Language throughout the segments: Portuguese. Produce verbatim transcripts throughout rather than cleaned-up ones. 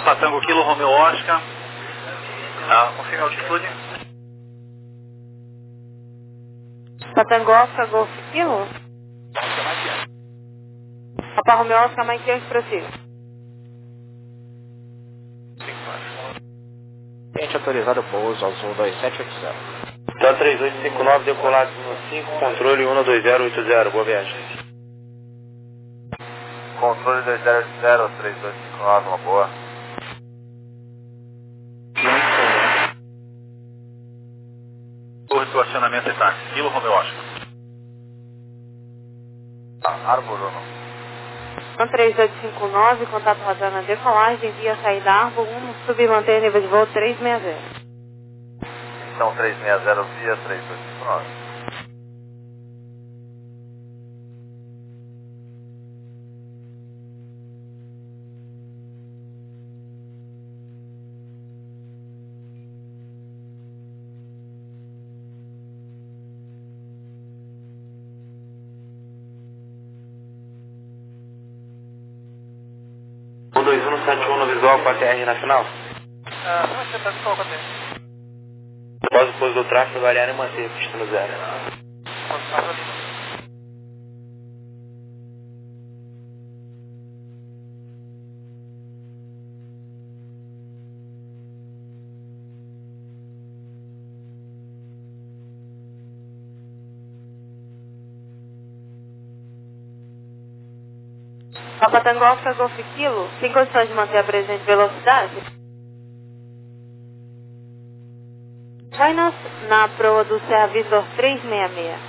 Papa Tango Kilo Romeo Oscar. Ah, confirme a altitude. Papa Tango Oscar Golf Kilo. Papa Romeo Oscar Mike Yankee prossiga. Cliente autorizado pouso azul dois sete oito zero. Tá três oito cinco nove, decolado no cinco, controle um dois zero oito zero, boa viagem. Controle dois zero oito zero, três dois cinco nove, uma boa. Torre do acionamento e táxi. Kilo Romeo Oscar. Ah, Arbor um. três oito cinco nove, contato radar na decolagem, via saída Arbor um, subir e manter nível de voo trezentos e sessenta. Então trezentos e sessenta via três oito cinco nove. um dois um sete um no visual com a T R nacional. Ah, como é que você está de qual bater? Após o pouso do tráfego, variar e manter pista no zero. Papa Tango Oscar Golf Kilo, tem condições de manter a presente velocidade? Vai na, na proa do Serra Vitor trezentos e sessenta e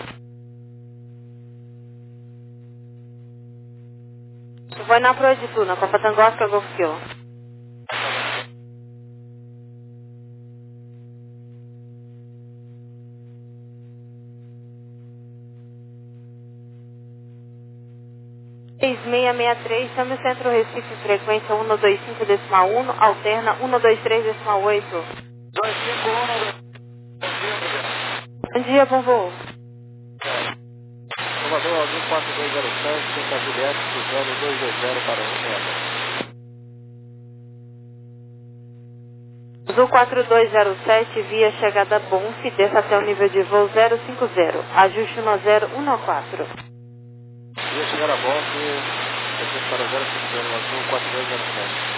seis. Vai na proa de Tuna, Papa Tango Oscar Golf Kilo. seis seis seis três, chame o Centro Recife, frequência um dois cinco decimal um, alterna um dois três decimal oito. dois cinco um. Bom dia, bom voo. Salvador azul quatro dois zero sete, tenta Juliette, cruzando dois dois zero para um meia. Azul quatro dois zero sete, via chegada Bonf, desça até o nível de voo zero cinco zero, ajuste no zero um quatro. Via chegar a Bonf, depois para zero cinco zero, azul quatro dois zero sete.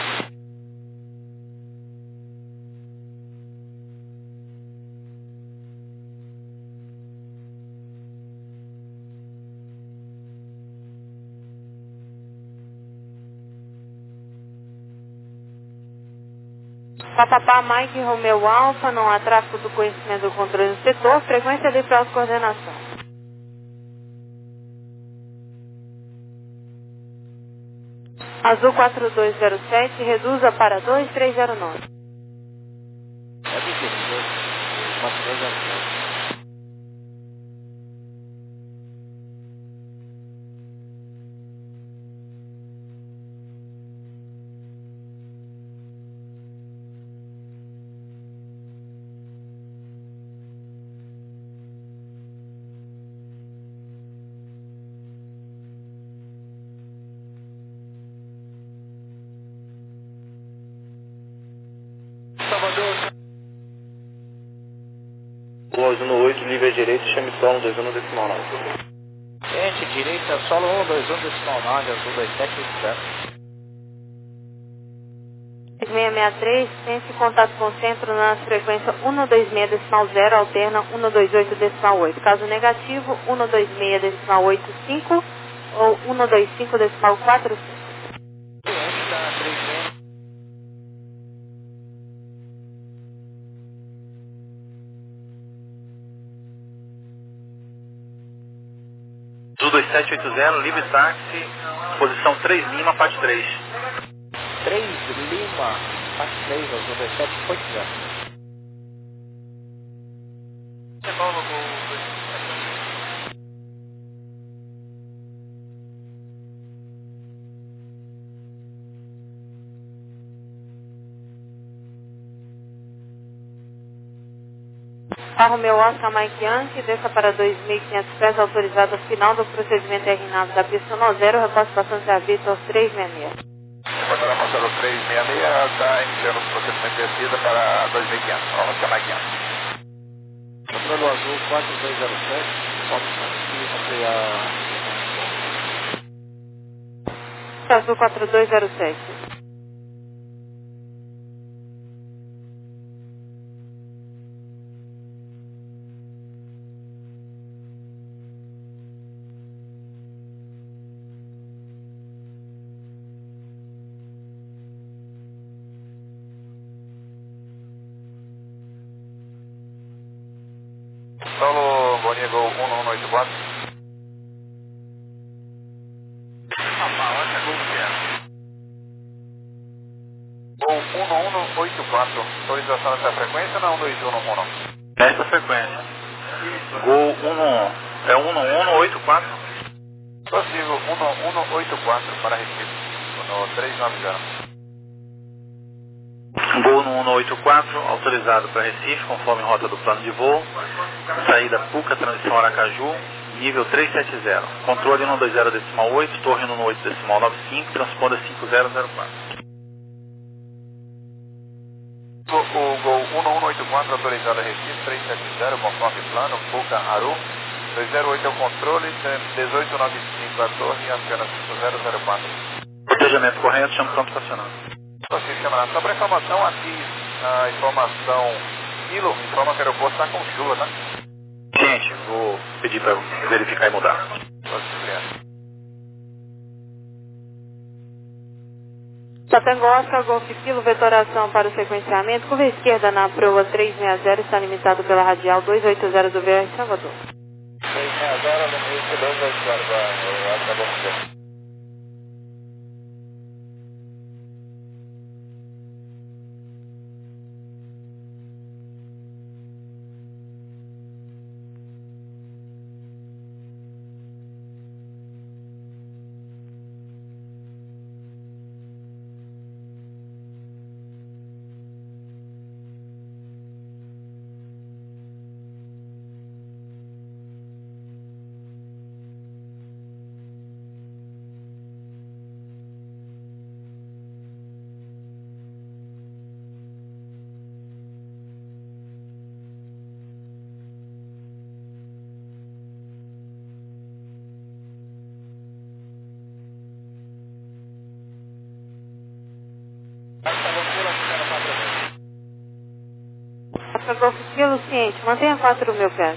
Papapá Mike Romeo Alfa, não há tráfego do conhecimento do controle no setor, frequência de próxima coordenação. Azul quatro dois zero sete, reduza para dois três zero nove. É difícil, quatro dois zero sete. Pouso no oito, livre à direita, chame solo um dois um decimal nove. Cliente direita, solo um dois um decimal nove, azul dois sete oito zero. seis seis seis três, tente contato com o centro na frequência um dois seis decimal zero, alterna um dois oito decimal oito. Caso negativo, um dois seis decimal oito cinco ou um dois cinco decimal quatro cinco. Cliente da três seis. Azul dois sete oito zero, livre táxi, posição três Lima, parte três. três Lima, parte três, azul dois sete oito zero. Carro meu Oscar Mike Yankee, desça para dois mil e quinhentos pés, autorizado ao final do procedimento R nove da pista no zero, repasse passando a Vitor trezentos e sessenta e seis. programa zero três seis seis está iniciando o procedimento de descida para dois mil e quinhentos, vamos chamar quinhentos. Controle azul quatro dois zero sete, foto aqui, ampliar. Azul quatro dois zero sete. Solo Boninha Gol um um oito quatro. Gol um um oito quatro, autorização dessa frequência ou não? um dois um um um? Essa frequência. Gol um um. É um um oito quatro? Possível, um um oito quatro para Recife, no três nove zero. Gol um um oito quatro, autorizado para Recife, conforme rota do plano de voo. Saída Puca, transição Aracaju, nível trezentos e setenta. Controle cento e vinte decimal oito, torre cento e oito decimal noventa e cinco, transponda cinco zero zero quatro. O, o Gol um um oito quatro, autorizado a Recife, trezentos e setenta, conforme plano, Puca, Aru. dois zero oito é o controle, dezoito noventa e cinco a torre e aciona cinco zero zero quatro. Protejamento correto, chama o campo estacionado. Possível, camarada. Só para informação, aqui a informação Kilo informa que o aeroporto está com chuva, tá? Gente, vou pedir para verificar e mudar. Possível. Tango Oscar, Golf Kilo, vetoração para o sequenciamento. Curva esquerda na proa trezentos e sessenta, está limitado pela radial duzentos e oitenta do V R Salvador. trezentos e sessenta, limite duzentos e oitenta, acabou de ser. Oscar, Golf Kilo, ciente, mantenha quatro mil pés.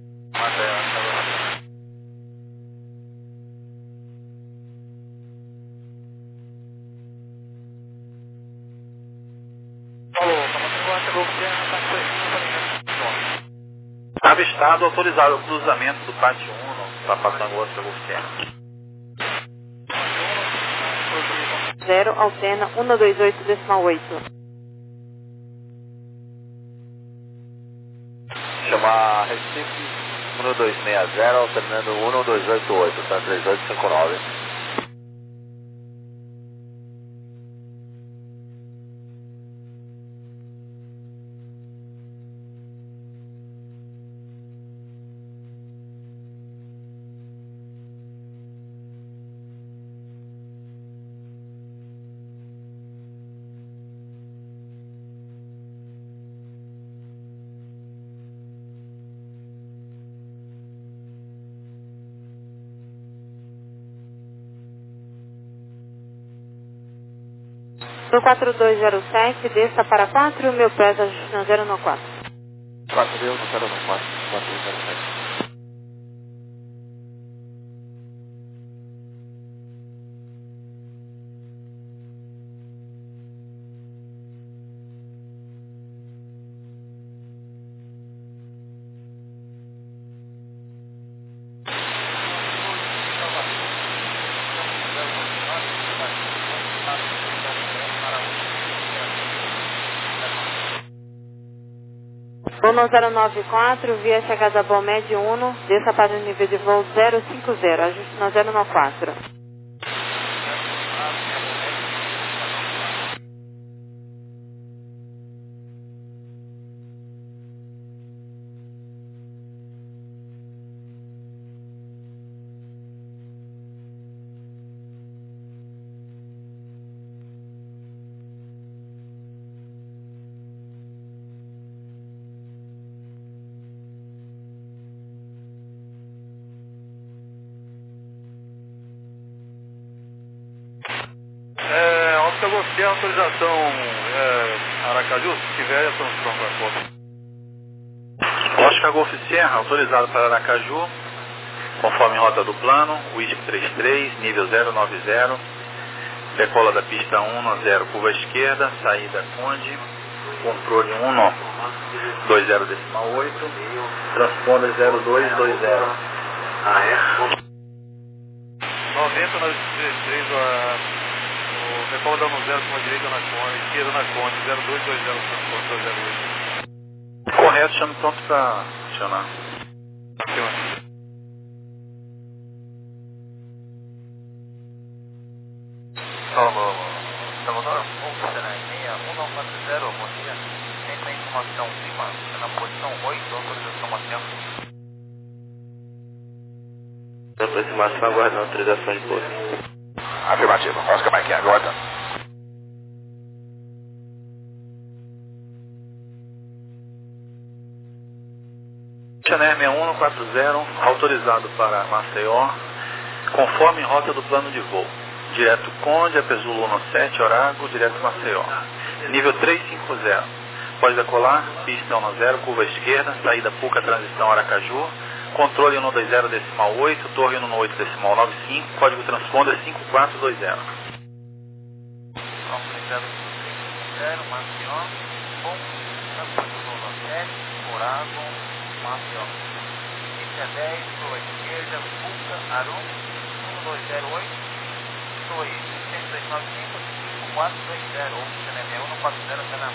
Avistado, autorizado o cruzamento do pátio um para Patango Oscar Golf Sierra. zero, alterna cento e vinte e oito decimal oito. Chamar Recife um dois seis zero, alternando um dois oito oito, tá? três oito cinco nove. No quatro dois zero sete, desça para quatro mil pés, ajustando zero no quatro. quatro mil, não quero no quatro, quatro mil zero sete. um zero nove quatro, via chegada Bomed um, desça para o nível de voo zero cinco zero, ajuste no zero no quatro. Tem autorização é, Aracaju, se tiver, eu estou pronto para a foto. Oscar Golf Sierra, autorizado para Aracaju, conforme rota do plano, Whisky trinta e três, nível zero nove zero, decola da pista um zero, curva esquerda, saída Conde, controle um dois zero decimal oito, transponder zero dois dois zero. Ah, é? noventa na dezesseis, o decola da um zero com a direita na Conde, esquerda na Conde, zero dois dois zero, transponder zero oito. Correto, chame pronto para funcionar. Alô, Salvador, um quatro zero, bom dia. Tem a informação Lima, na posição oito, autorização Marcelo. Aproximação, aguardando autorização de pouso. Afirmativo, Oscar Mike, aguarda. Channel seis um quatro zero, autorizado para Maceió, conforme rota do plano de voo. Direto Conde, Apesulu sete, Orago, direto Maceió. Nível trezentos e cinquenta. Pode decolar, pista um zero, curva esquerda, saída Puca, transição Aracaju, controle um dois zero decimal oito, torre um oito decimal nove cinco, código transponder cinco quatro dois zero. Autorizado zero, Maceió, bom, Apesulu sete, Orago, Maceió. Pista dez, curva esquerda, Puca, Aru, um dois zero oito. Oi, seis dois nove cinco, cinco quatro dois zero, ou Channel um quatro zero, Channel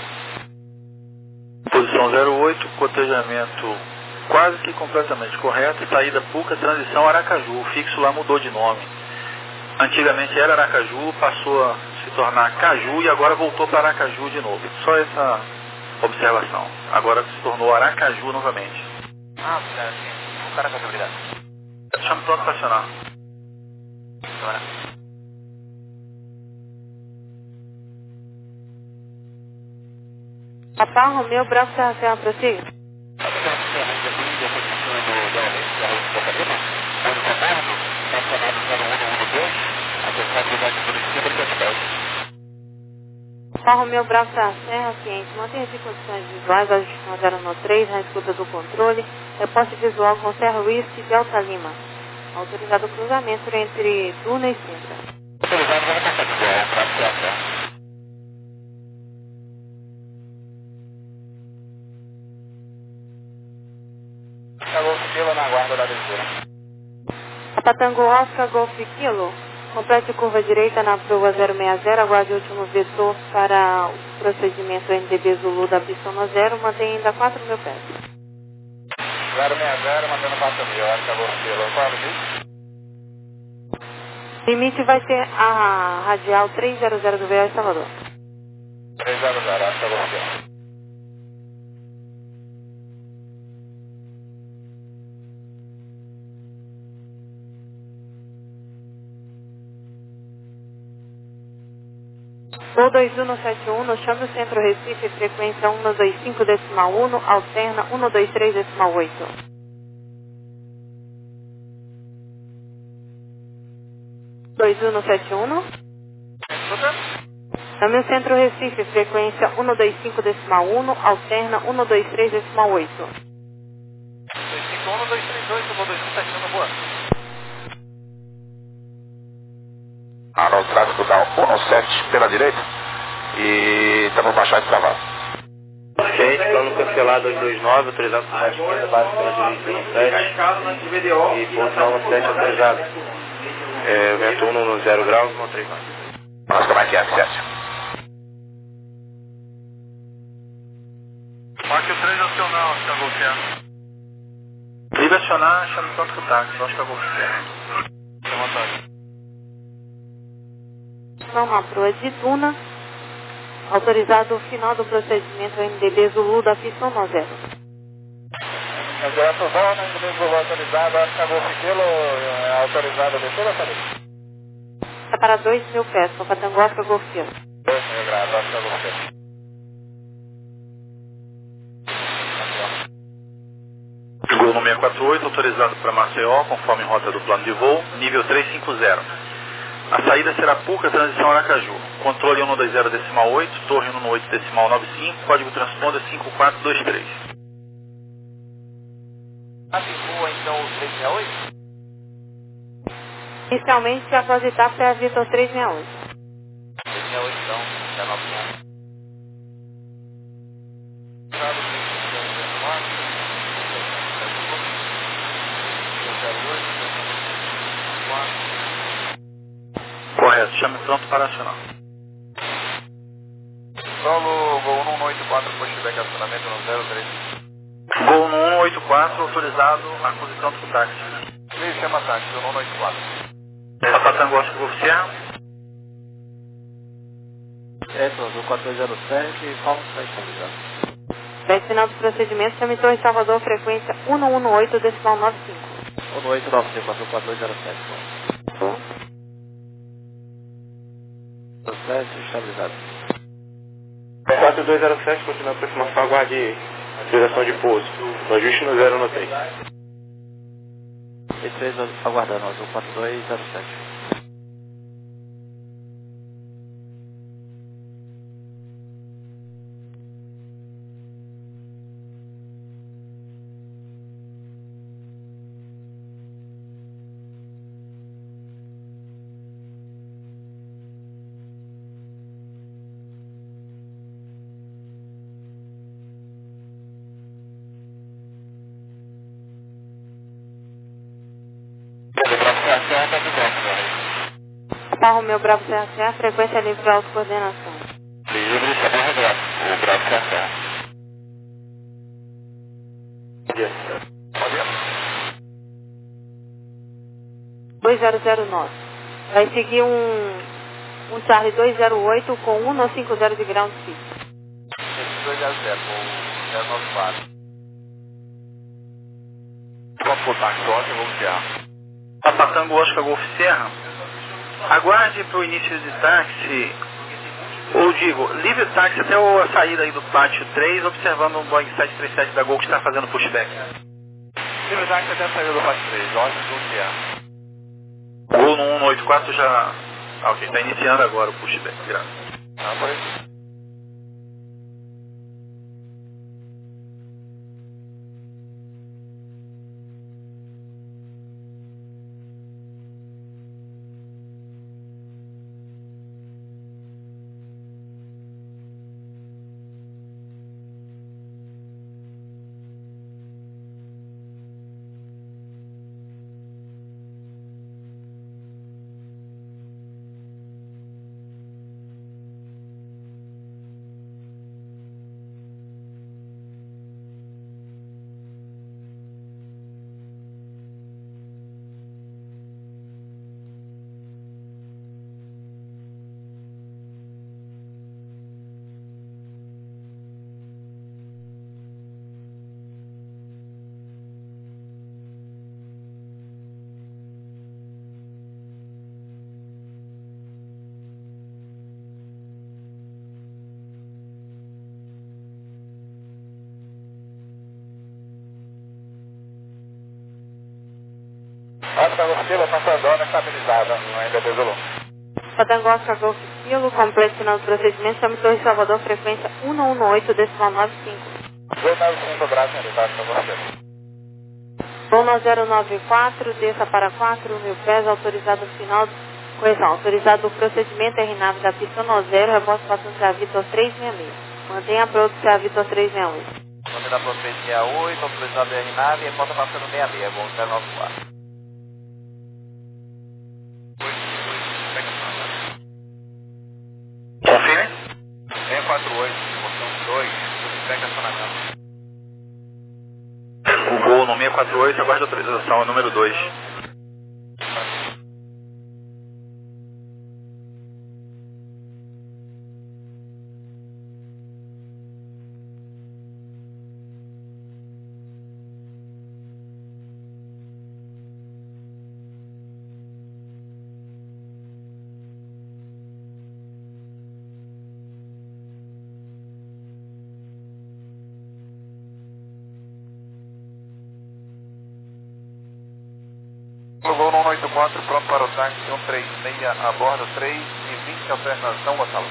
oito. Posição zero oito, cotejamento quase que completamente correto, saída Puca, transição Aracaju, o fixo lá mudou de nome. Antigamente era Aracaju, passou a se tornar Caju e agora voltou para Aracaju de novo. Só essa observação. Agora se tornou Aracaju novamente. Ah, obrigado, sim. O Aracaju, obrigado. Chame pronto para acionar. Agora. Papá Romeu, Bravo Serra Serra, prossiga. Papá Romeu, Bravo Serra Serra, ciente, mantenha-se em condições visuais, ajustando zero um três na escuta do controle, reposte visual com Serra Whisky de Alta Lima. Autorizado o cruzamento entre Duna e Sintra. Autorizado, vamos passar de boa, Bravo Serra Serra. Na guarda da abertura. Patango Oscar Golf Kilo, complete curva direita na prova zero seis zero, aguarde o último vetor para o procedimento N D B Zulu da pista um zero, mantém ainda quatro mil pés. zero seis zero, mantendo quatro mil, Oscar Golf Kilo. Qual é o limite? Limite vai ser a radial trezentos do V S Salvador. trezentos, Oscar Golf Kilo. Voo dois um sete um, no chame o centro Recife, frequência um dois cinco decimal um, alterna um dois três decimal oito. dois um sete um. Chame o centro Recife, frequência um dois cinco decimal um, alterna um dois três decimal oito. dois cinco um, dois três oito, voo dois um sete um, boa. Ah, o tráfego dá um sete pela direita e estamos baixando de travado. Ok, plano cancelado dois dois nove, autorizado por mais esquerda, base pela direita um sete e posição um sete autorizado. É, vento um zero graus, um três nove. Nossa, como é que é, sete? Marque o três acionar, Oscar Golf. Liga acionar, chame pronto para o táxi, Oscar Golf. Fique à vontade. Não na proa de Duna, autorizado o final do procedimento N D B Zulu da pista um zero. Direto zona, N D B Zulu autorizado, Oscar Golf Kilo, autorizado a descer ou sair? Está para dois mil pés, com Patango Oscar Golf Kilo. dois mil graus, Oscar Golf Kilo. Gol seiscentos e quarenta e oito, autorizado para Maceió, conforme rota do plano de voo, nível trezentos e cinquenta. A saída será PUCA, transição Aracaju. Controle cento e vinte decimal oito, torre cento e oito decimal noventa e cinco, código transponder cinco quatro dois três. Ativou então o três seis oito? Inicialmente, após etapa é a Vitor trezentos e sessenta e oito. três seis oito então, já nove um. Correto, chame pronto para acionar. Solo, Gol um um oito quatro, pushback acionamento no zero três. Gol no um oito quatro, autorizado a aquisição do táxi. Please, chama táxi, no um um oito quatro. Papa Tango Oscar Golf Sierra. É, pronto, quatro dois zero sete, qual está estabilizado? dez final dos procedimentos, chame Torre Salvador, frequência cento e dezenove decimal noventa e cinco. um um oito nove cinco, quatro dois zero sete. zero sete, estabilizado. quatro dois zero sete, continua a aproximação, aguarde direção de pouso. No ajuste no zero no três. E três aguardando, azul quatro dois zero sete. Papa Romeu Bravo Serra Serra, frequência livre de autocoordenação. Livre, Serra Bravo. O Bravo Serra Serra. Pode ir. dois zero zero nove. Vai seguir um, um Charlie dois zero oito com cento e cinquenta de ground speed. dois zero zero, o zero nove quatro. Qual for o táxi, ótimo, vamos guiar. Papa Tango Oscar Golf Sierra. Aguarde para o início de táxi, ou digo, livre o táxi até a saída aí do pátio três, observando um Boeing sete três sete da Gol que está fazendo pushback. Livre táxi até a saída do pátio três, ótimo, vamos guiar. Gol no cento e oitenta e quatro já... Ah, ok, está iniciando agora o pushback, graças. Ah, por isso. Oscar Golf Kilo, passando, estabilizada, ainda desolou. Patango Oscar Golf Kilo, completo final do procedimento, chame Torre Salvador, frequência cento e dezenove decimal noventa e cinco. dois nove cinco, braço em Oscar Golf Kilo. Zona zero nove quatro, desça para quatro mil pés, autorizado no final, correção, autorizado o procedimento R nave da pista no zero, rebote passando a Vitor trezentos e sessenta e seis. Mantenha a produção a Vitor trezentos e sessenta e oito. Mantendo a produção sessenta e oito, autorizado R nave e rota passando sessenta e seis, bom, zero nove quatro. Confirme. seis quatro oito, portão dois, feedback acionamento. O Gol no seis quatro oito, aguarde autorização, é o número dois. Gol um um oito quatro, pronto para o táxi um três seis a bordo, três e vinte, alternação São Gonçalo.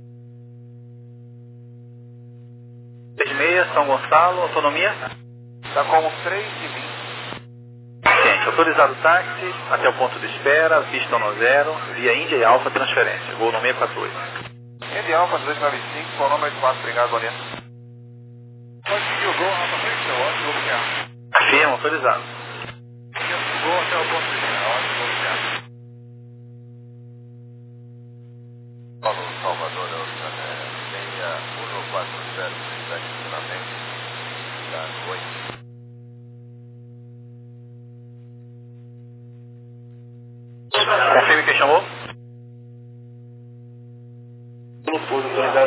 três e meia, São Gonçalo, autonomia? Está com três e vinte. Gente, autorizado o táxi, até o ponto de espera, pista no zero, via Índia e Alfa, transferência, gol no seis quatro oito. Índia Alfa dois nove cinco, com o nome oito quatro, obrigado, bom dia. Pode seguir o gol, Alfa frente, é ótimo, vou ficar. Afirma, autorizado. Gol até o ponto de espera, ótimo, vou ficar. Paulo Salvador, é o seis um quatro zero, sete, finalmente, da noite. Confirme quem chamou? No pouso autorizado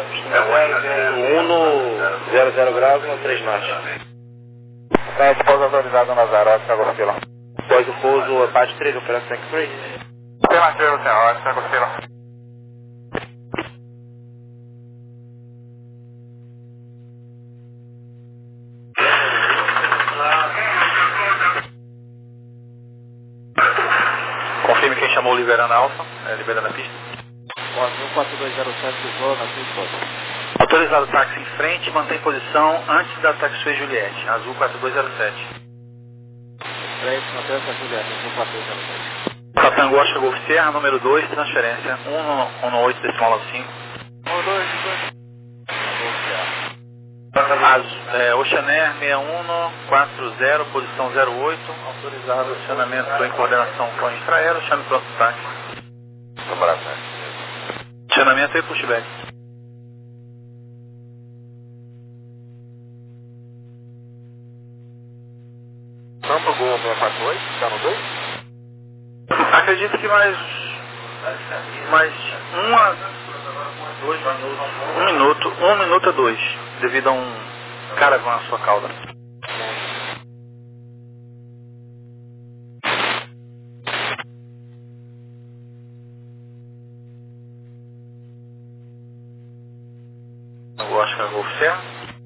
um zero zero graus no três marchas. Frente, pouso autorizado na Zaró, Sagostila. Após o pouso, a parte três, operação Tank Free. Alternativa, senhor, Sagostila. Confirme quem chamou liberando a Alfa, é, liberando a pista. um quatro dois zero sete, voo na pista. Autorizado o táxi em frente, mantém posição antes da taxiway Juliette, azul quatro dois zero sete. Frente, mantém essa Juliette, um quatro dois zero sete. Catango Oscar Golf Sierra, número dois, transferência um um oito decimal nove cinco. um, dois, dois. Azul, é, Oceanair seis um quatro zero, posição zero oito, autorizado acionamento em coordenação com a infraero, chame pronto do táxi. Câmara sete. Acionamento e pushback. Campo Gol seis quatro oito, está no dois? Acredito que mais, mais uma, dois minutos, um minuto, um minuto a dois, devido a um cara com a sua cauda. Eu acho que é Golf Sierra.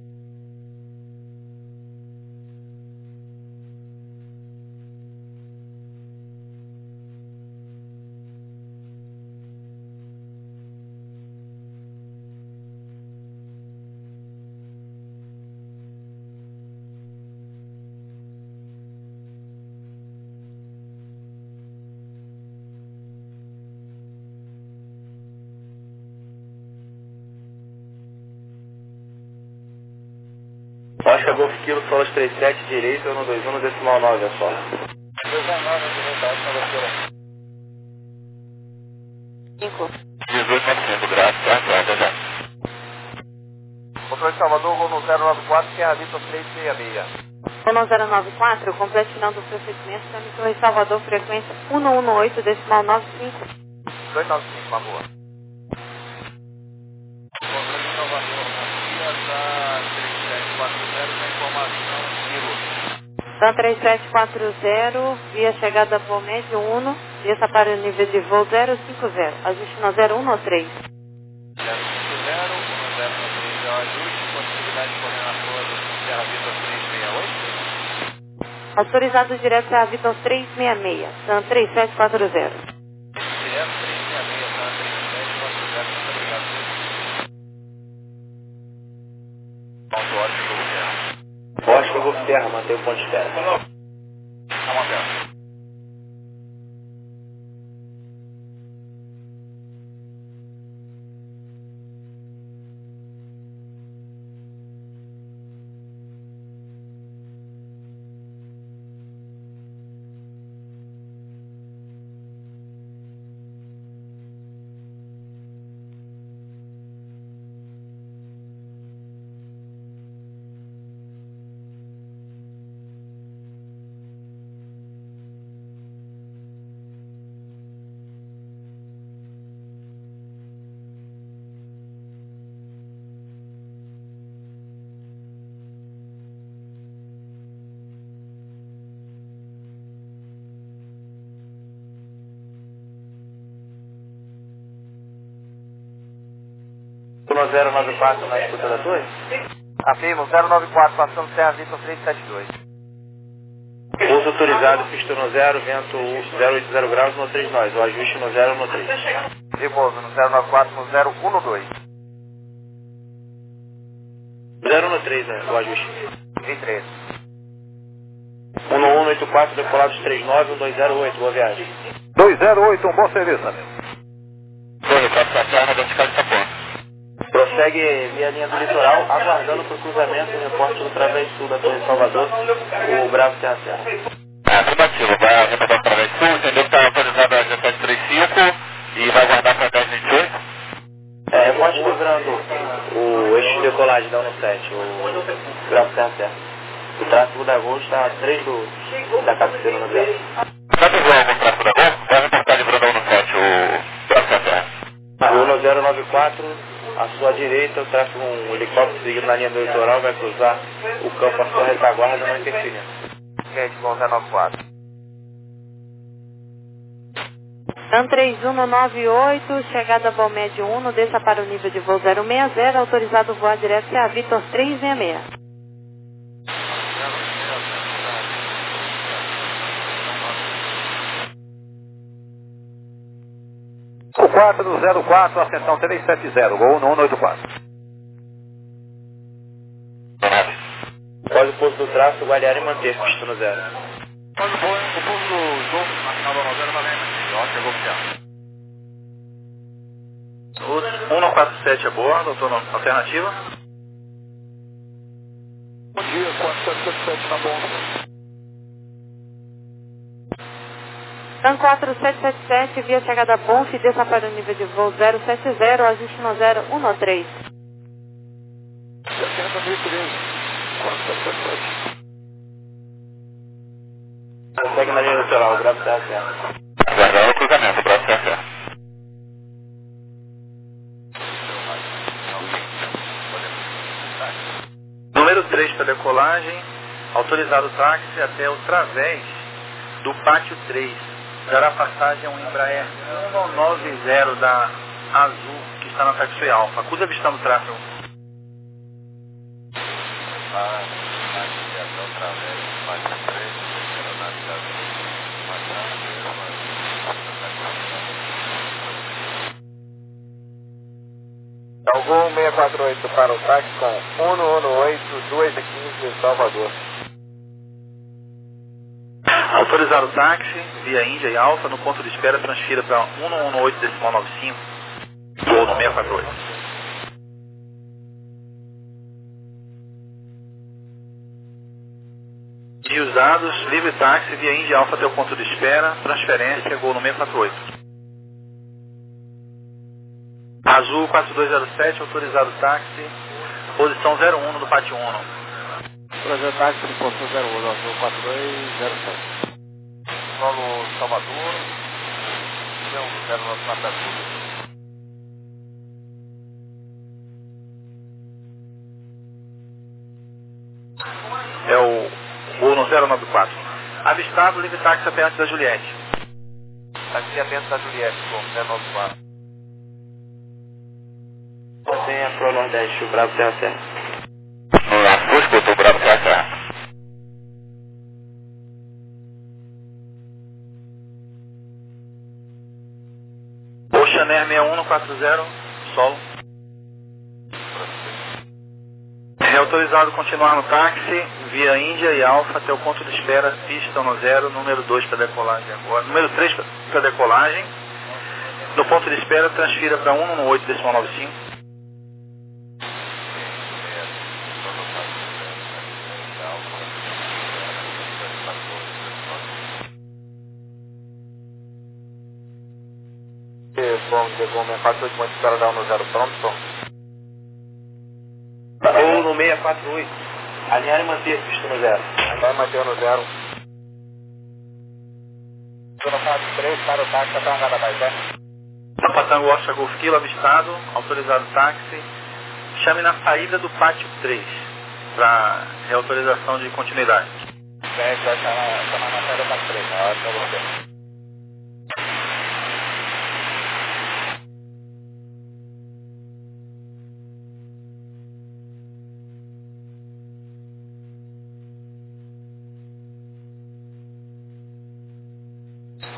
Oscar Golf Kilo, Solas trinta e sete, direita, um dois um no decimal nove, é só. dezenove, direita, Sagostila. cinco. dezoito novecentos, graças, aguarda já. Controle de Salvador, gol no zero nove quatro, que é a Vitor três seis seis. Ono zero nove quatro, completo final do procedimento, chame Torre Salvador, frequência um um oito decimal nove cinco. dois nove cinco, uma boa. Controle de Salvador, via da três sete quatro zero, com informação, quilo. Tan três sete quatro zero, via chegada voo médio um, via para o nível de voo zero cinco zero, ajuste no zero um três. zero cinco zero, um zero três é o ajuste, possibilidade de coordenação do Serra Vitor três seis oito. Autorizado direto é a Vitor três seis seis, Tan três sete quatro zero. Direto três seis seis, tá? três sete quatro zero, muito obrigado. Ponto ótimo, Golf Sierra. Oscar Golf Sierra, mantém o ponto de espera. Tá uma aberta. um zero nove quatro na escuta da torre? Afirmo, zero nove quatro, passando Serra Vitor três sete dois. Pouso autorizado, pista no zero, vento zero oito zero graus no três nós, o ajuste no zero no três. Repouso no zero nove quatro no zero um no dois. zero no três, né, o ajuste. vinte e três. um um oito quatro, decolados três nove um dois zero oito, boa viagem. dois zero oito, um bom serviço, amigo. Torre quatro sete zero, rodando de casa de Itapuã. Prossegue via linha do litoral, aguardando por cruzamento e reporte do Través Sul da Torre de Salvador, o Bravo Serra Serra. É, afirmativo, vai reportar o Través Sul, entendeu que está autorizado a dezessete trinta e cinco e vai guardar para dez vinte e oito? É, reporte livrando o eixo de decolagem da um sete, o Bravo Serra Serra. O tráfego da Gol está a três do, da cabeceira no zero. Já pegou algum tráfego da Gol? Vai reportar livrando a um sete, o Bravo Serra Serra. O no zero nove quatro, à sua direita, o tráfego, um helicóptero seguindo na linha do litoral, vai cruzar o campo à sua retaguarda, não interferindo. Gente, com zero nove quatro. TAM três um nove oito, chegada Balmed um, desça para o nível de voo zero seis zero, autorizado voar direto a Vitor trezentos e sessenta e seis. O quatro do zero quatro, ascensão trezentos e setenta, gol um um oito quatro. Após o pouso do tráfego, guardear e manter, pista no zero. Após o pouso do Gol, na final da novela, vai ver, ó, chegou oficial. um quatro sete a bordo, autônomo, alternativa. Bom dia, quatro sete sete sete na bomba. TAM quatro sete sete sete, via chegada Bonf, desça para o nível de voo zero sete zero, ajuste no zero um no três. setenta mil e treze, quatro sete sete sete. Segue na linha do litoral, o Bravo Serra Serra. Aguardar o cruzamento, Bravo Serra Serra. Número três para decolagem, autorizado o táxi até o través do pátio três. Dará passagem a um Embraer um nove zero da Azul, que está na taxiway Alfa. Acusa avistando o tráfego. Gol seis quatro oito para o táxi com um um oito, dois e quinze de Salvador. Autorizar o táxi via Índia e Alfa no ponto de espera, transfira para um um oito decimal noventa e cinco, ou no seis quatro oito. E os dados, livre táxi via Índia e Alfa até o ponto de espera, transferência, gol no seis quatro oito. Azul quatro dois zero sete, autorizado o táxi, posição zero um do pátio um. Projeto táxi, posição zero um, azul quatro dois zero sete. Solo Salvador, zero nove quatro Azul. É o gol no zero nove quatro. Avistado, livre táxi perto da Juliette. Aqui atento da Juliette, com zero nove quatro. Mantenha pro Nordeste, o Bravo Serra Serra. No escuta o Bravo Serra Serra. Oceaner seis um quatro zero, solo. É autorizado continuar no táxi, via Índia e Alfa até o ponto de espera, pista no zero, número dois para decolagem agora. Número três para decolagem. No ponto de espera, transfira para um um oito decimal noventa e cinco. Bom, chegou seis quatro oito, muito para dar no zero pronto. Ou no seis quatro oito, alinhar e manter, pista no zero. Vai manter no zero. Zona quatro três, para o táxi, até a nada mais, né? Patango Oscar Golf Kilo, avistado, autorizado táxi. Chame na saída do pátio três, para reautorização de continuidade. Vai chamar na saída do pátio três, na hora que eu vou ver.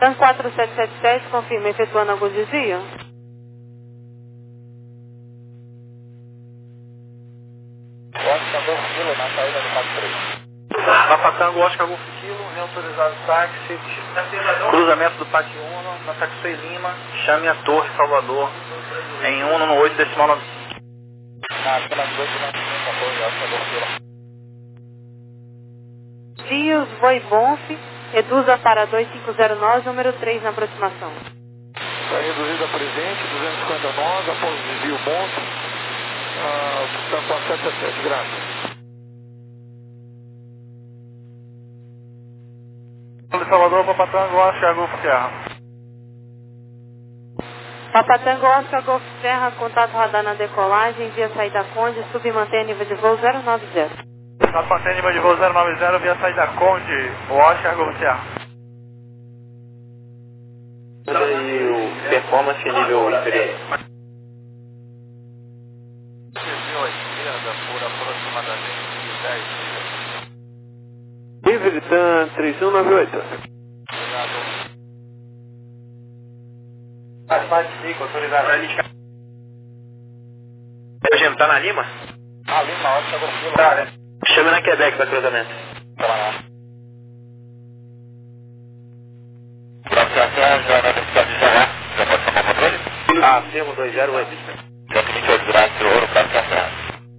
TAM quatro sete sete sete, confirma, efetuando algum desvio? Oscar Golf Kilo na saída do quatro três. Papa Tango, Oscar Golf Kilo, reautorizado táxi, cruzamento do Pátio Uno, na Taxi Lima, chame a Torre Salvador, em um no oito decimal nove. Na pela dezoito noventa e cinco, apoio Oscar Golf Kilo. Dias, Voibonf, reduza para dois cinco zero nove, número três na aproximação. Está reduzida a presente, duzentos e cinquenta e nove, após o desvio monte, TAM quatro sete sete sete, graças. Salvador, Papa Tango, Oscar Golf Serra. Papa Tango, Oscar Golf Serra, contato radar na decolagem, via saída Conde, submantém nível de voo zero nove zero. Mantém nível de voo zero nove zero, via saída Conde, Oscar Golf Serra. E o performance nível inferior. Desvio à esquerda por aproximadamente dez milhas. Livre TAM três um nove oito. Pacifico, autorizado. Eugênio, tá na Lima? Ah, Lima, Oscar Golf Kilo. Tá, né? Chama na Quebec para cruzamento. Tá lá. Ah, termo dois zero oito. vinte e oito graus, ouro, para Serra.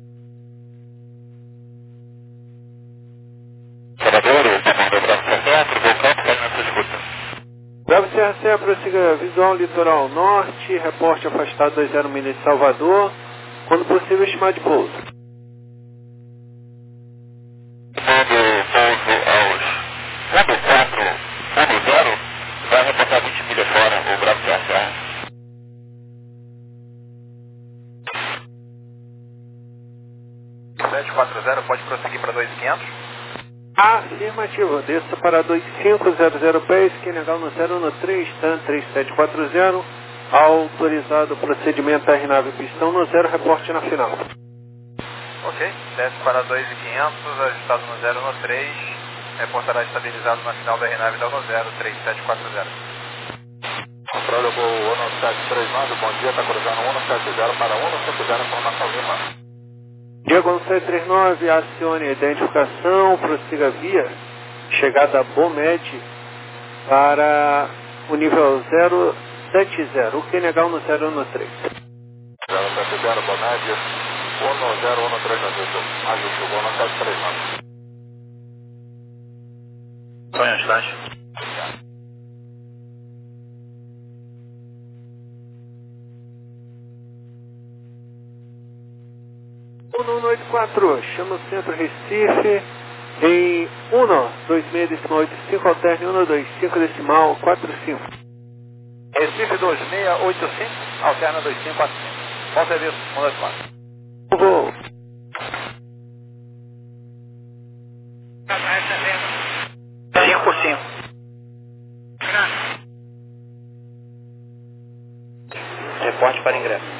Salvador, o comando Bravo Serra, Vulcão, pede na sua escuta. Bravo Serra Serra, prossiga visual litoral norte, reporte afastado dois zero milhas de Salvador, quando possível estimar de pouso. Quando pouso aos quando quatro, quando zero, vai reportar vinte milhas fora o Bravo Serra Serra. sete quatro zero, pode prosseguir para dois quinhentos. Afirmativo, desça para dois cinco zero zero pés, que legal no zero um três, TAM três sete quatro zero, autorizado procedimento R nove pistão no zero, reporte na final. Ok, desce para dois quinhentos, ajustado no zero um três, reportará estabilizado na final da R nove da no zero três sete quatro zero. Controle o voo um sete três nove, bom dia, está cruzando um sete zero para um sete zero, informação Lima. Diego um sete três nove, acione a identificação, prossiga via, chegada Bomed para o nível zero sete zero, o que legal no zero um três. zero sete zero, Bomed, um zero um três, ajuste o voo um sete três nove. Sonho Anastácio. um um oito quatro, chama o centro Recife em um dois seis decimal oito cinco, alterne um dois cinco decimal quatro cinco. Recife dois seis oito cinco, alterna dois cinco quatro cinco. Bom serviço, um dois quatro. Vou. cinco por cinco. Reporte para ingresso.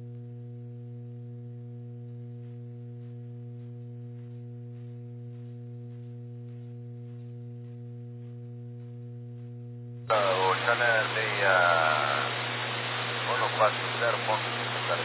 O channel meia um quatro zero ponto cinco zero.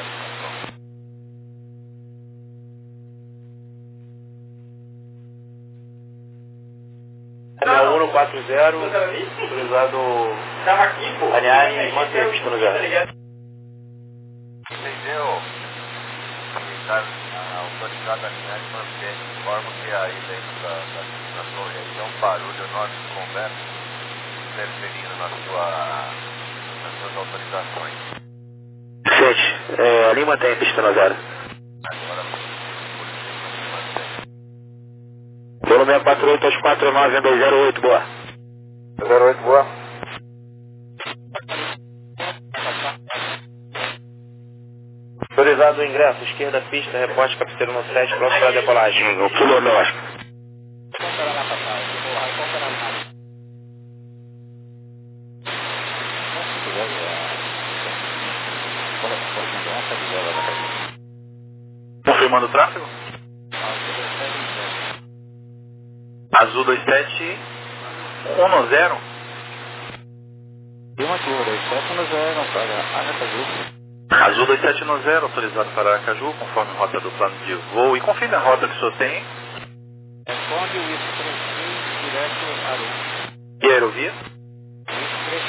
um quatro zero, autorizado alinhar e manter a pista no zero. Entendeu? Está autorizado a alinhar e manter, de forma que aí dentro da, da, da torre aí tem um barulho enorme de conversa interferindo na sua, nas suas autorizações. Gente, é, ali mantém a pista no zero. Agora, por isso, Pelo seis quatro oito dois quatro nove dois zero oito, boa. zero oito, boa. Autorizado o ingresso, esquerda pista, reporte cabeceiro no sete, pronto para a decolagem. O quilô meu, acho. Confirmando o tráfego? Azul dois sete um zero. Lima Tour, dois sete um zero, para Aracaju. Azul dois sete um zero, autorizado para Aracaju, conforme rota do plano de voo. E confirme a rota que o senhor tem. Responde o I C três três, direto Aru. E a aerovia? I C três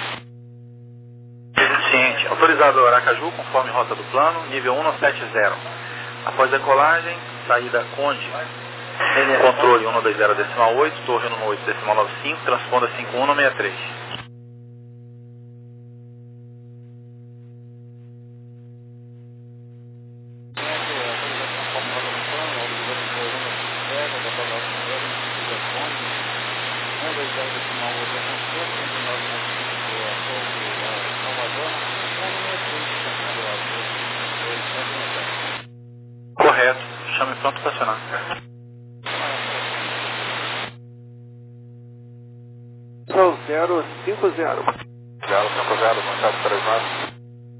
três. Ciente, autorizado para Aracaju, conforme rota do plano, nível um sete zero. Após decolagem, saída Conde, controle um dois zero decimal oito, torre um oito decimal nove cinco, transponda cinco um seis três. Correto, chame pronto para acionar. Sou zero cinco zero. zero cinco zero, contato três nove.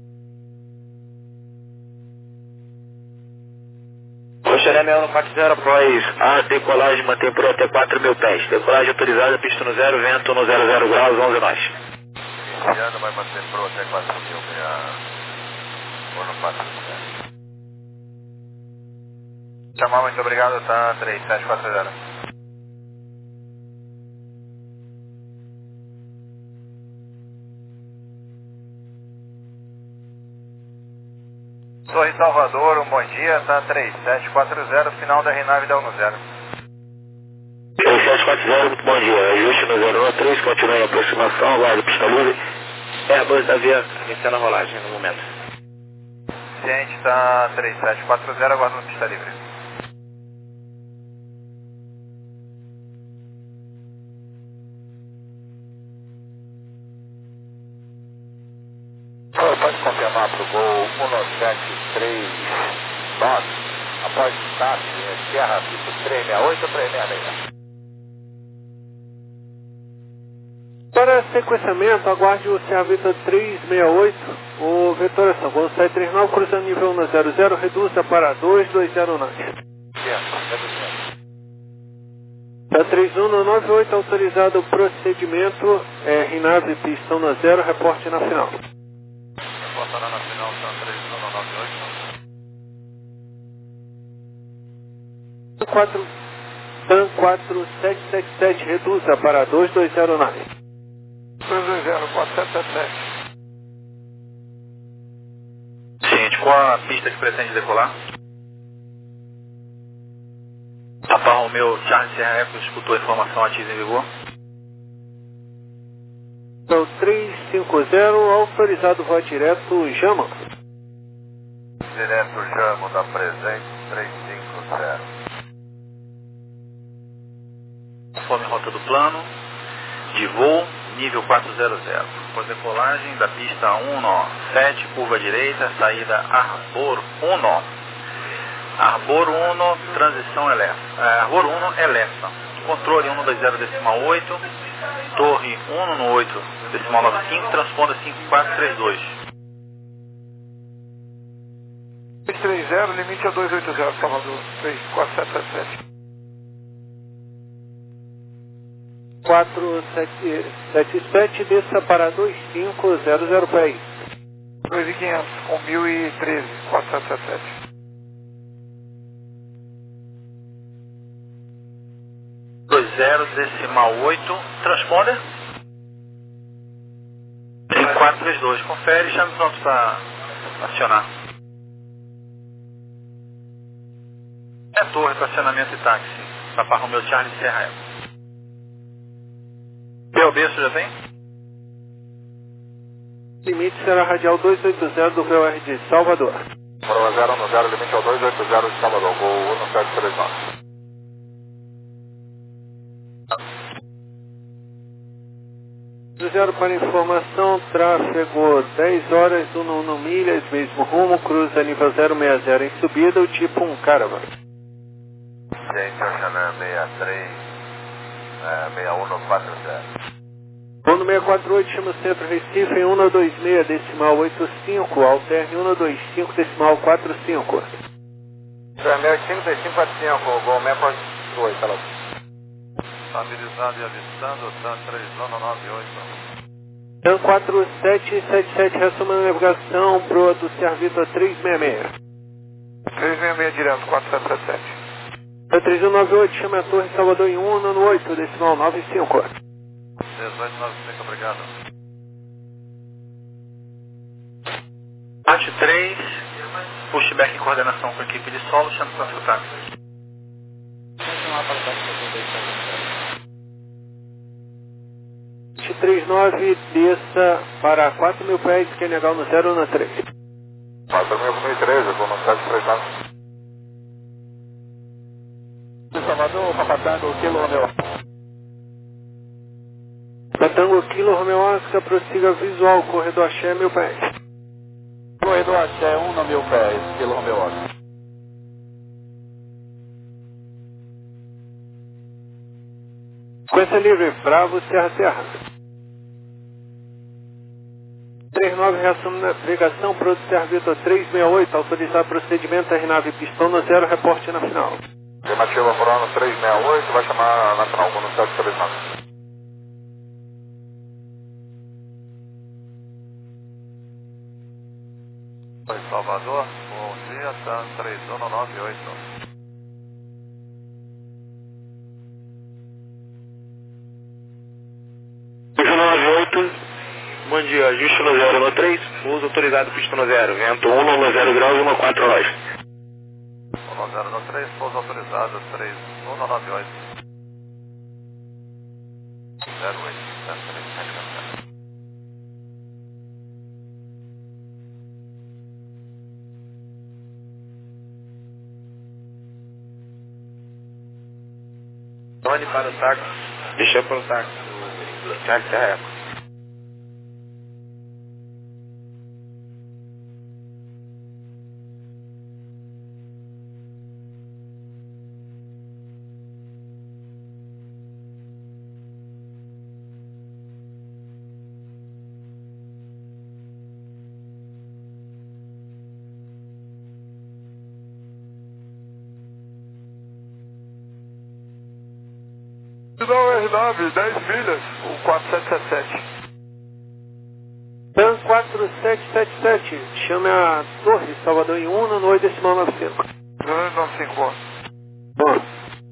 Roxeré um quatro zero, após a decolagem mantém por até quatro mil pés. Decolagem autorizada, pista no zero, vento no zero zero graus, onze nós. Iniciando, vai manter pro até quatro mil, meia... ou no quatro zero. Chamar, muito obrigado, tá três sete quatro zero. Torre Salvador, um bom dia, tá três sete quatro zero, final da Renave da um zero. três sete quatro zero, muito bom dia. Ajuste no zero um três, continua em aproximação, aguarde pista livre. Airbus da Via, iniciando a rolagem no momento. Ciente, tá três sete quatro zero, aguardando pista livre. Pode confirmar para o Gol um sete três nove, após o start, Sierra Pista três seis oito ou três seis seis? Para sequenciamento, aguarde o Sierra Vista três seis oito, o Vetoração, Gol sete três nove, cruzando nível um zero zero, reduza para dois dois zero nove. Da três um nove oito, autorizado o procedimento, é, Rinave pistão no zero, reporte na final. Reportará na final, tá três um nove oito. quatro, TAM quatro sete sete sete, reduza para dois dois zero nove. dois dois zero, quatro sete sete sete. Ciente, qual a pista que pretende decolar? Papa Romeu, Charles Sierra Eco, escutou a informação ativa em vigor. Então, três cinco zero, autorizado voo direto, Jama. Direto Jamo da presente, três cinco zero. Conforme rota do plano, de voo, nível quatro zero zero. Após decolagem da pista um nó sete, curva direita, saída Arbor um nó. Arbor um nó, transição Elessa. É, Arbor um nó, Elessa. Controle um dois zero decimal oito, torre um oito decimal nove cinco, transponda cinco quatro três dois. três três zero, limite a dois oito zero, Salvador, três quatro sete sete sete. quatro sete sete sete, desça para dois cinco zero zero pés. dois mil e quinhentos, com mil e treze, quatro sete sete sete. dois zero decimal oito, transponder cinco quatro três dois, confere e chame pronto para acionar. É a torre para acionamento e táxi, Papa Romeu Charlie Sierra Eco. P O B, você já tem? Limite será radial dois oito zero do V O R de Salvador. Prova zero um zero, limite ao dois oito zero de Salvador, Gol um sete três nove. Zero para informação, tráfego dez horas, um milhas, mesmo rumo, cruza nível zero seis zero em subida, o tipo um Caravan. Gente, Oxanã seis três, seis um quatro zero. Rono seis quatro oito, chama o centro Recife em um dois seis decimal oito cinco, alterne um dois cinco decimal quatro cinco. seis seis cinco, seis cinco quatro cinco, Gol seis quatro oito, tá lá. Estabilizado e avistando, TAM três um nove oito. TAM quatro sete sete sete, resumo a navegação pro do Servitor três seis seis. três seis seis direto, quatro sete sete sete. três um nove oito, chame a Torre Salvador em um no oito, decimal nove cinco. dezoito nove cinco, obrigado. Parte três, pushback em coordenação com a equipe de solo, chame para o táxi. três nove, desça para quatro mil pés, que é legal no zero no três. quatro mil e treze, vou no sete três nove. Salvador, Papatango, Kilo Romeo. Papatango, Kilo Romeo Oscar, prossiga visual, corredor Axé, mil pés. Corredor Axé, um no mil pés, Kilo Romeo Oscar. Sequência livre, Bravo, Serra, Serra. três nove, reação navegação, produto Servitor três seis oito, autorizar procedimento, R-Nave pistão no zero, reporte na final. Estimativa por ano três seis oito, vai chamar na final no sete três nove. Oi, Salvador, bom dia, TAM três um nove oito. Bom dia, ajuste no zero no três, uso autorizado pista no zero, vento um no zero graus, um no quatro nós. um no zero no três, pouso autorizado três um nove oito. zero oito sete três sete. Tony para o táxi, deixa para o táxi, o táxi terra. Não, R nove, dez milhas, o quatro sete sete sete. TAM quatro sete sete sete, chame a Torre Salvador em um no oito, decimal nove cinco. dois nove cinco. Bom.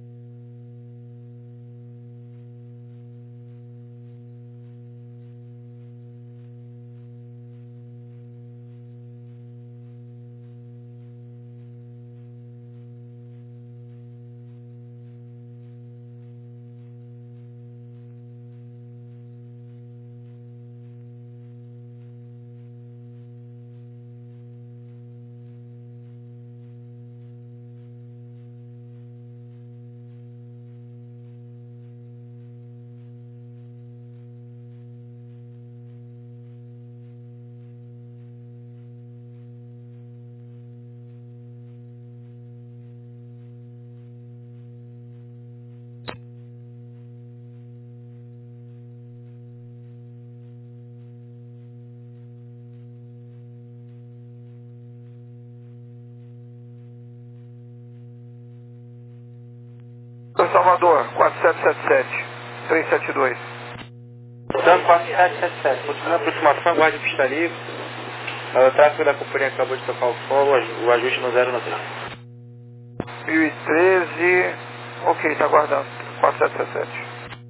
Salvador, quatro sete sete sete, três sete dois. TAM quatro sete sete sete, continua a aproximação, guarde pista livre. O tráfego da companhia acabou de tocar o solo, o ajuste no zero no três. mil e treze, ok, está aguardando, quatro sete sete sete.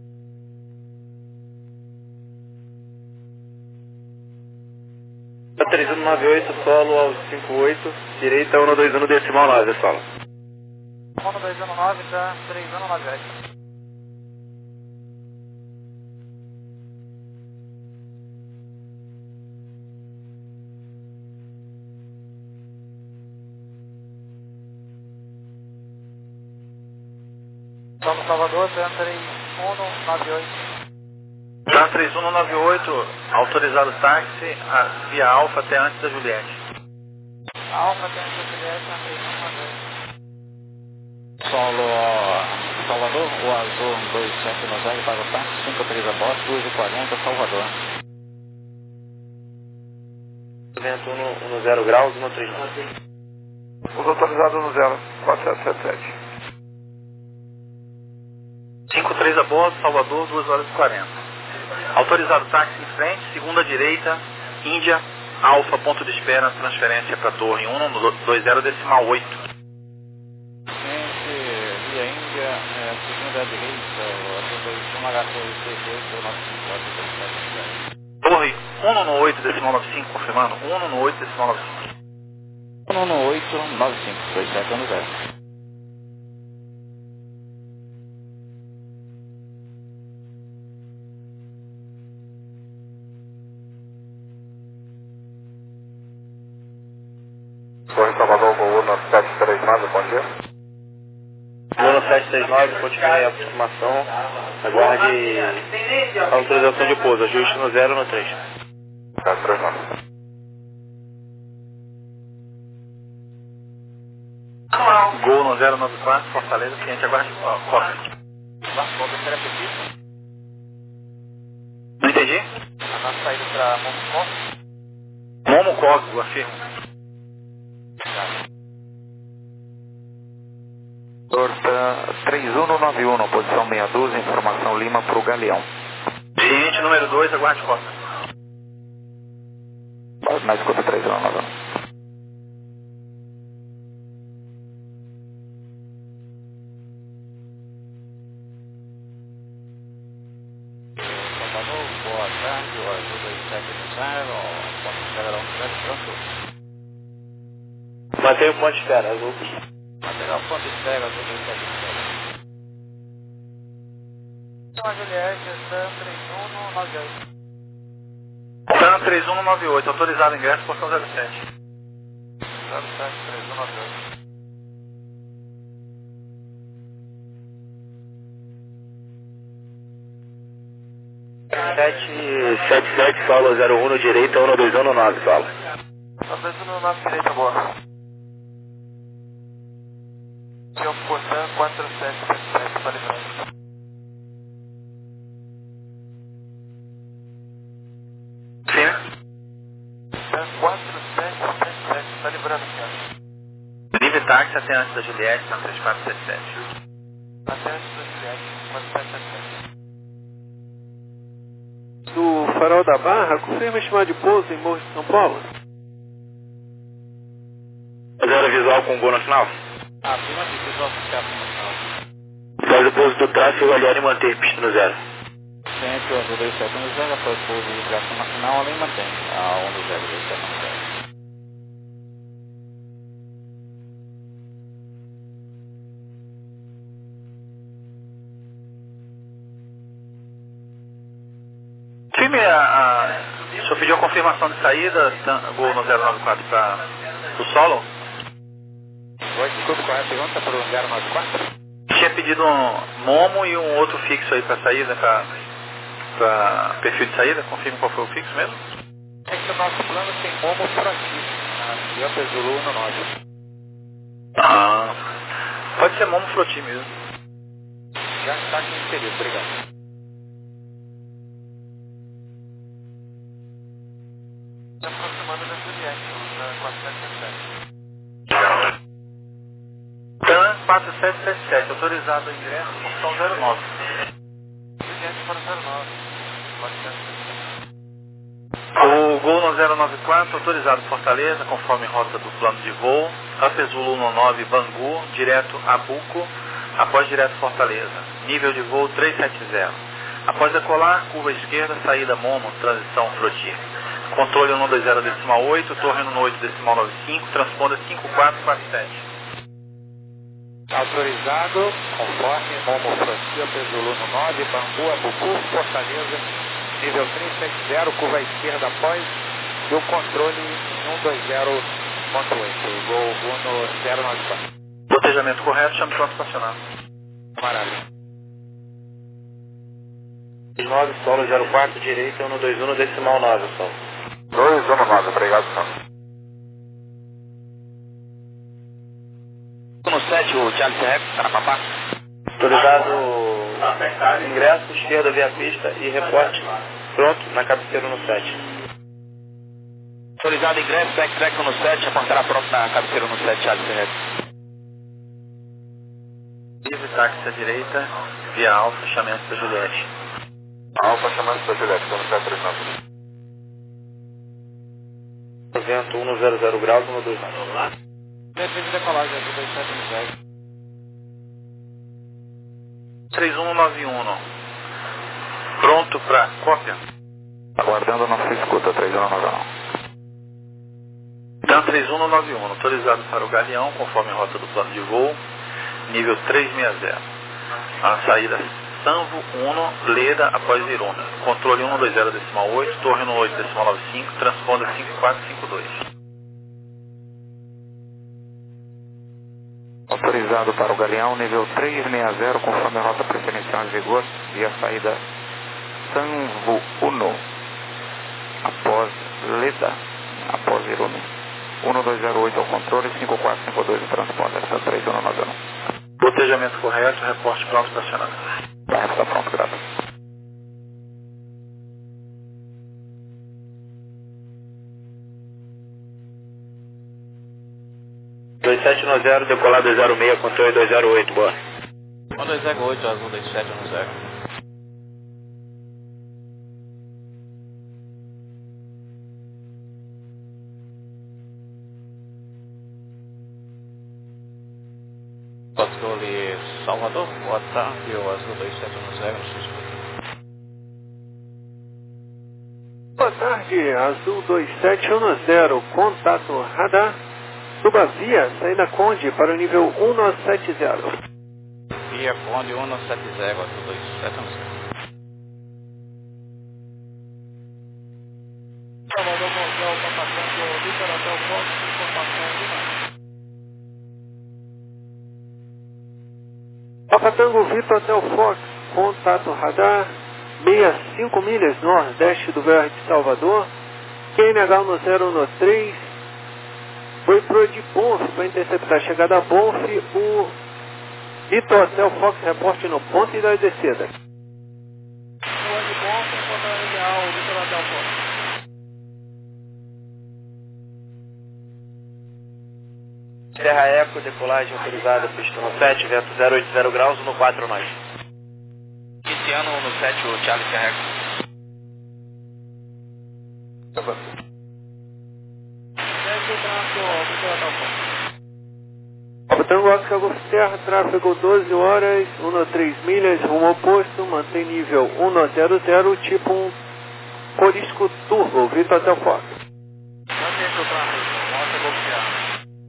três um nove oito, solo ao cinco oito, direita um dois um decimal nove, solo. um dois um nove, tá três um nove oito. Vamos Salvador, TAM três um nove oito. TAM três um nove oito, autorizado táxi a, via Alfa até antes da Juliette. Alfa até antes da Juliette, TAM três um nove oito. Solo Salvador, o azul um dois sete no zero para o táxi, cinco três a bordo, duas e quarenta, Salvador. Vento um no zero graus, um no três nove. Os autorizados no zero, quatro sete sete sete. cinco três a bordo, Salvador, duas horas e quarenta. Autorizado táxi em frente, segunda direita, Índia, Alfa, ponto de espera, transferência para torre um dois zero decimal oito. Frente, via Índia, é, segunda direita, um H três seis oito nove cinco quatro dois sete. Torre um no oito decimal nove cinco, confirmando, um no oito decimal nove cinco. um no oito nove cinco dois sete um zero. Torre Salvador, Gol uno sete três nove, bom dia. uno sete três nove, continue a aproximação, aguarde a autorização de pouso, ajuste no zero no três. sete três nove. Gol no zero nove quatro, Fortaleza, cliente aguarde cópia. Não entendi? A nossa saída para Montecor. Momo Código, afirmo. Porta três um nove um, posição seis doze, informação Lima para o Galeão. Cliente número dois, aguarde cópia. Na escuta três um nove um. Salvador, boa tarde, o Azul dois sete zero, ponto de espera um sete, pronto. Mantenha o ponto de espera, Azul. Material ponto de espera, Azul dois sete zero. Então, a Juliette, Sam três um nove oito. Sam três um nove oito, autorizado ingresso, portão zero sete. Sam três um nove oito. sete sete sete, Saulo zero um no direita, um dois um nove, Saulo. um dois um nove, direita, boa. Seu Portan quatro sete sete sete, para livrando. Sim. quatro sete sete sete, está livrando, senhor. Livre táxi até antes da Juliette, na três quatro sete sete. Até antes da Juliette, quatro sete sete sete. Do Farol da Barra, confirma estimado de pouso em Morro de São Paulo. Zero visual com gol no final. Acima de visual oficial promocional. Faz o pouso do tráfego, avaliar e manter pista no zero. Centro, Azul dois sete um zero, após o pouso de vibração nacional, além mantém a um do zero dois sete um zero. Firme a, a... O senhor pediu a confirmação de saída, Gol no zero nove quatro para o solo? Oi, desculpe, qual é a pergunta para o zero nove quatro? Tinha pedido um momo e um outro fixo aí para saída, para perfil de saída. Confirme qual foi o fixo mesmo. É que o nosso plano tem momo proativo, na Ciota Zulu no nove. Ah, pode ser momo floti mesmo. Já está aqui inserido, obrigado. Se aproximando da Juliette, o quatro sete sete sete. TAM quatro sete sete sete, autorizado o ingresso, portão zero nove. Juliette para zero nove. quatro sete sete sete. O Gol no zero nove quatro, autorizado Fortaleza, conforme rota do plano de voo. Upper Zulu no nove, Bangu, direto a Buco, após direto Fortaleza. Nível de voo três sete zero. Após decolar, curva esquerda, saída Momo, transição Floti. Controle um dois zero decimal oito, torre no oito decimal nove cinco, transponda cinco quatro quatro sete. Autorizado, conforme Momo Francia, Pezulu no nove, Bangu, Abucu, Fortaleza, nível três sete zero, curva esquerda após, e o controle um dois zero ponto oito, Gol Uno zero nove quatro. Protejamento correto, chame pronto para acionar. Maravilha. nove, solo zero quatro, direita, um dois um decimal nove, solo. dois um nove, obrigado, senhor. No sete, o Thiago Serreco, Carapapá. Autorizado ingresso, esquerda via pista e reporte pronto na cabeceira no sete. Autorizado ingresso, backtrack no sete, apontará pronto na cabeceira no sete, Thiago Serreco. Livre táxi à direita, via Alfa, chamamento da Juliette. Alfa chamando para Juliette, estamos zero três nove. Vento um zero zero graus, um dois nove. Defesa de decolagem, azul dois sete um zero. três um nove um. Pronto para cópia. Aguardando a nossa escuta, três um nove um. Dan três um nove um, autorizado para o Galeão, conforme a rota do plano de voo, nível trezentos e sessenta. A saída Sanvo um, Leda após Iruna. Controle um dois zero decimal oito, torre no oito decimal noventa e cinco, transponder cinco quatro cinco dois. Autorizado para o Galeão, nível trezentos e sessenta, conforme a rota preferencial em vigor, via saída Sanvo um, após Leda, após Iruna. um dois zero oito ao controle, cinco quatro cinco dois o transponder, três um nove um. Botejamento correto, reporte pronto para acionamento. Vai, está pronto, graças. dois sete nove zero, decolar dois zero seis, controle dois zero oito, boa. um dois zero oito, azul dois sete um zero. Controle Salvador, boa tarde, o azul dois sete um zero, sua escuta. Boa tarde, azul dois sete um zero, contato radar, suba via, saída Conde para o nível um nove sete zero. Via Conde um nove sete zero, azul dois sete um zero. Salvador, Mosel, contatando Vitor Hotel Fox, informação de mais. Papatango Vitor Hotel Fox, contato radar, sessenta e cinco milhas nordeste do V R de Salvador, Q N H no zero um três, foi pro de Bonf para interceptar a chegada a Bonf, o Vitor Hotel Fox reporte no ponto e da descida. Rua de Bonf, encontrando ideal, Vitor Hotel Fox. Serra Eco, decolagem autorizada, pista no sete, vento zero oito zero graus, um quatro nove. Iniciando no sete, o Charlie Serra Eco. Papatango Oscar Golf Serra, tráfego doze horas, treze milhas, rumo oposto, mantém nível um nove zero zero, tipo um Corisco Turbo, Vitor Hotel Fox. Mantém seu tráfego, Oscar Golf Serra.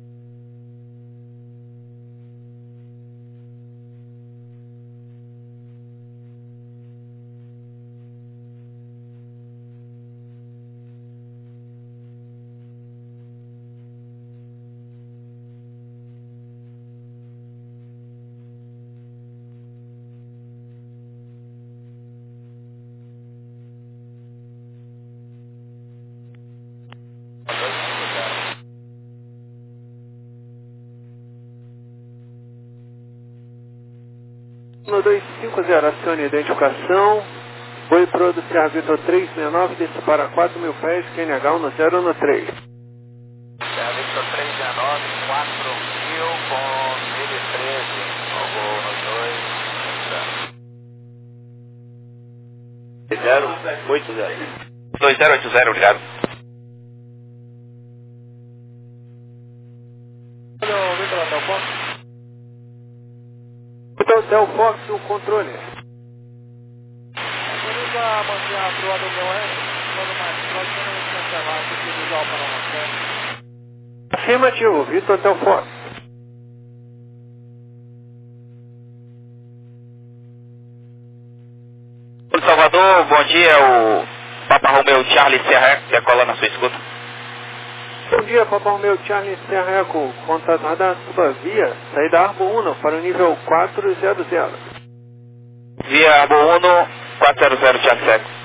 um dois cinco zero, acione a identificação. Foi pro do Serra Vitor trezentos e sessenta e nove, desce para quatro mil pés, Q N H no zero um três. Serra Vitor trezentos e sessenta e nove, quatro mil com mil e treze, ao voo no dois. zero oito zero. dois zero oito zero, obrigado. Olha o Vitor Hotel Fox. Vitor Hotel Fox, o controle. Autoriza a manter a proa do meu R, quando mais próximo, cancelar, se visual para uma série. Afirmativo, Vitor Hotel Fox. Oi, Salvador, bom dia, o Papa Romeu Charlie Serra Eco, decola na sua escuta. Bom dia, Papa Romeu Charlie Serra Eco, contato radar, suba via, saída Arbo um para o nível quatro zero zero. Via Arbo um, quatro zero zero, Charlie Serra Eco.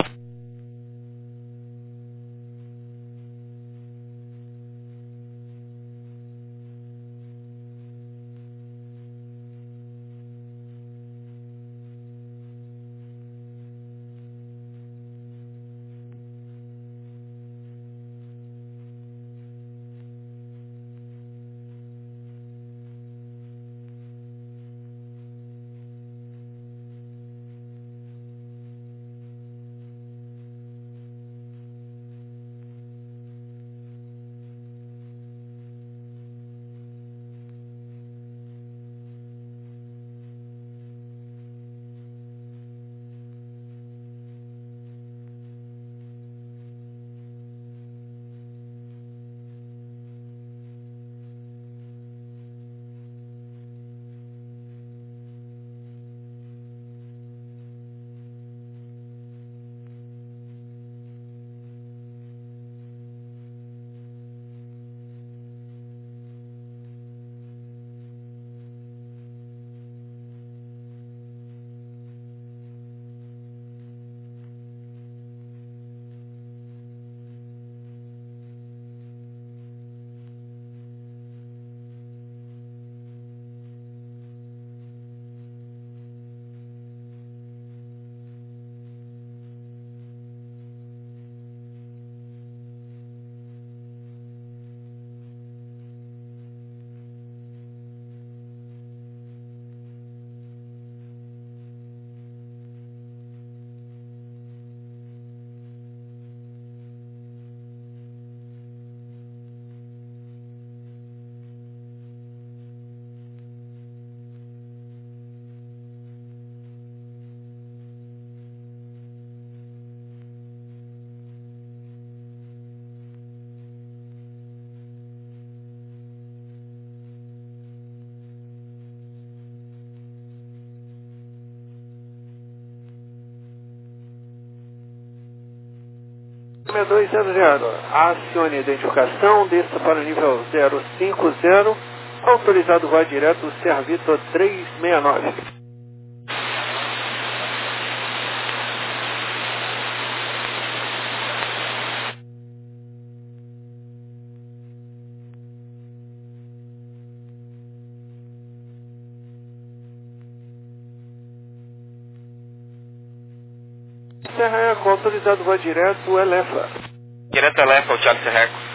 seis dois zero zero, acione a identificação, desça para o nível zero cinco zero, autorizado voar direto, Servitor trezentos e sessenta e nove. Serra Eco, autorizado voar direto, Elefa. Direto Elefa, o Thiago Serra Eco.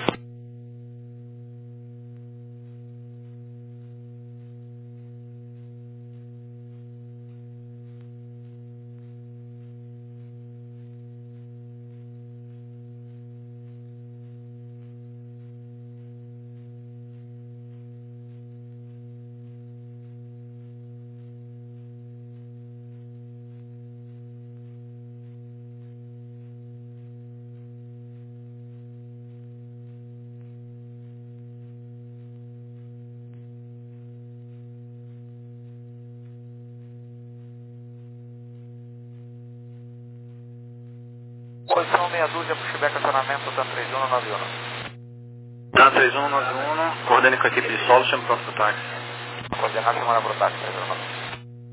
Posição meia dúzia para o Chibeca, acionamento TAM três um nove um. TAM três um nove um, coordene com a equipe de solo, chame pronto para o táxi. Coordenar, chamar para o táxi, três um nove um.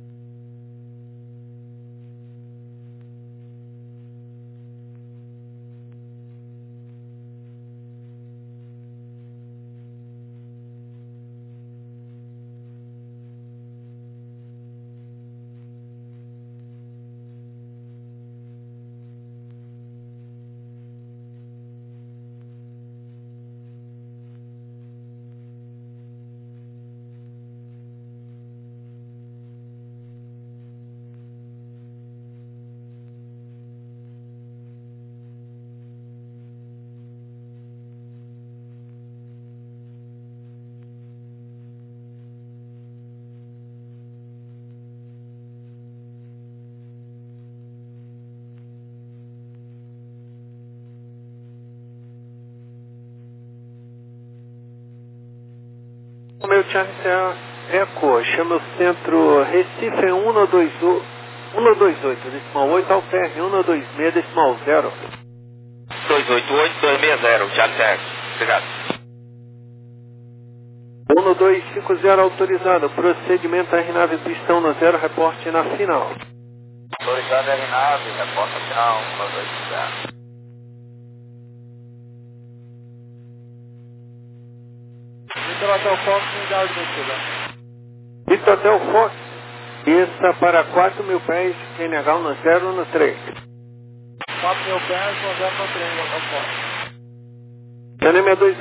O meu Charlie Serra Eco, chama o centro Recife cento e vinte e oito, decimal oito, ao P R cento e vinte e seis, decimal zero. dois oito oito dois seis zero, Thiago Serra Eco. Obrigado. cento e dois cinquenta, autorizado. Procedimento R nave pistão no zero, reporte na final. Autorizado R nave, reporte na final, cento e dois cinquenta. Vitor Hotel Fox, unidade vencida. Vitor Hotel Fox, desça para quatro mil pés, N H no zero no três. quatro mil pés, no zero no três, Hotel Fox. T N M dois